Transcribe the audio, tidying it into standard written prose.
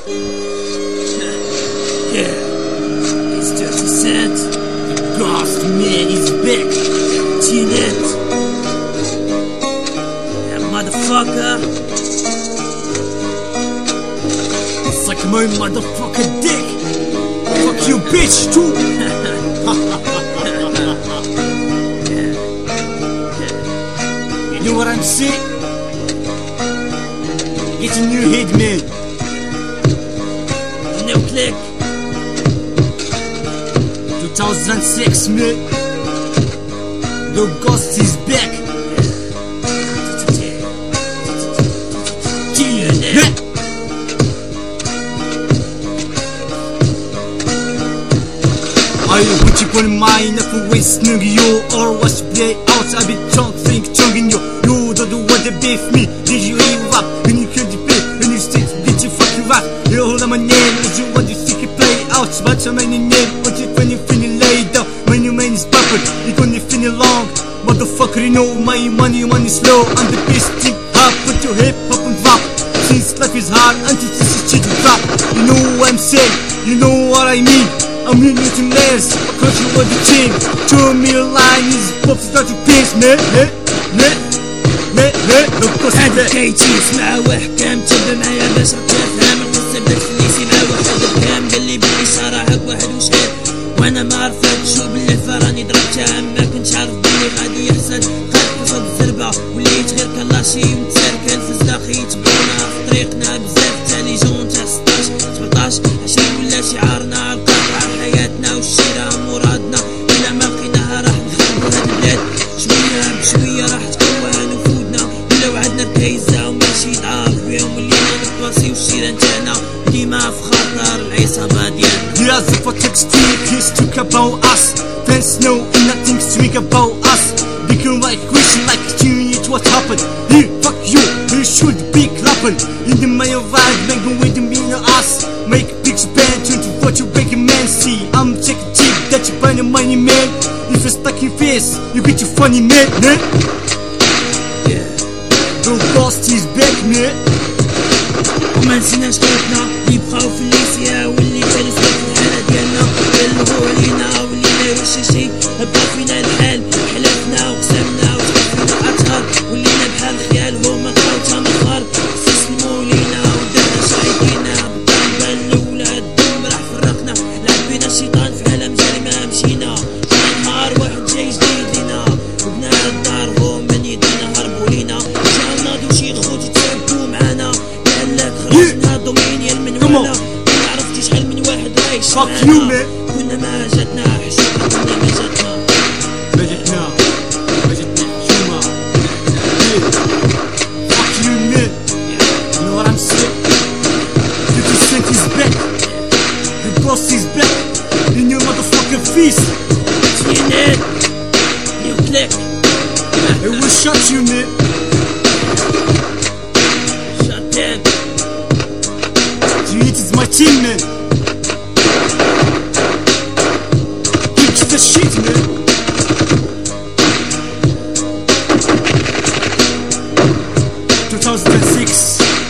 Yeah, it's 30 Cent. The Ghost Man is back. Tune it. That motherfucker. Suck my motherfucker dick. Fuck you, bitch, too. You know what I'm saying? Get a new head, man. No click. 2006, man. The Ghost is back. Yeah. Are you watching for mine for wasting you or watch play out? I've been drunk, in you. You don't want to beef me. Did you give up when you couldn't pay? When you still did you fucking rap? You hold on my name, did you want to see it play out? But your name, what you when you finish laid down? When your man is buffered, you gonna finish long. Motherfucker, you know my money slow. I'm the best thing hard, put your hip hop and drop. Since life is hard, until this is shit drop. You know what I'm saying, you know what I mean. I'm in with the layers, cause you want the team. Show me a line, is pop start to pinch, man. هذا كيتي اسمع وحكام تبع معايا باش تفهم القصة بدات في الليسي مع واحد الكام قالي بلي صراحة واحد وشهاد وانا ما عرفتش وبالله فراني ضربتها ما كنتش عارف بلي غادي يحصل قد قصد الزربة وليت غير كلاشي ومتسركل في الزداخي يتبعونا في طريقنا بزاف تاليجون تاع 16 17 20 ولا شعارنا على القطع حياتنا والشراء مرادنا إلا ما لقيناها راح نخربو هاد البلاد شوية بشوية راح تقوى نفودنا إلا وعدنا الكيزة وماشي يضعاف بيهم ولينا نتواصي والشيران تاعنا ديما في خطر العصابة ديالنا. Here's the text he's talk about us. Fans know and nothing speak about us. They can like question like it what happened. Here, fuck you, you should be clapping. In the mail ride, man go with me in us. Make big band turn to what you make a man see. I'm check cheap that you find a money man. If you're stuck in face, you get your funny man. Yeah. The Ghost is back, man. وما نسيناش طريقنا اللي بقاو في الليسيا واللي كانوا في الحالة ديالنا بلغوا علينا واللي لا يوش شي بقى فينا الحال حلفنا وقسمنا وتكفينا أطهر ولينا بحال خيال هما بقاو تمخر استسلموا لينا ودرنا شايدينا بالضربة الأولى الدم راح فرقنا لعب بينا الشيطان في عالم جريمة مشينا نهار واحد جاي جديد لينا وبنا الدار هم من يدينا هربوا لينا جاونا دوشي خوتي تسبوا معانا خرجنا دومينيا المنوالة ما عرفتي شحال من واحد عايش معانا كنا ما جاتنا حشومة كنا ما جاتنا حشومة Fuck you man. You know what I'm saying? 50 Cent is back. The Ghost is back. In your motherfucking face. TNL New click. It will shut you man. Shut them. It is my team, man. It's the shit, man. ...2006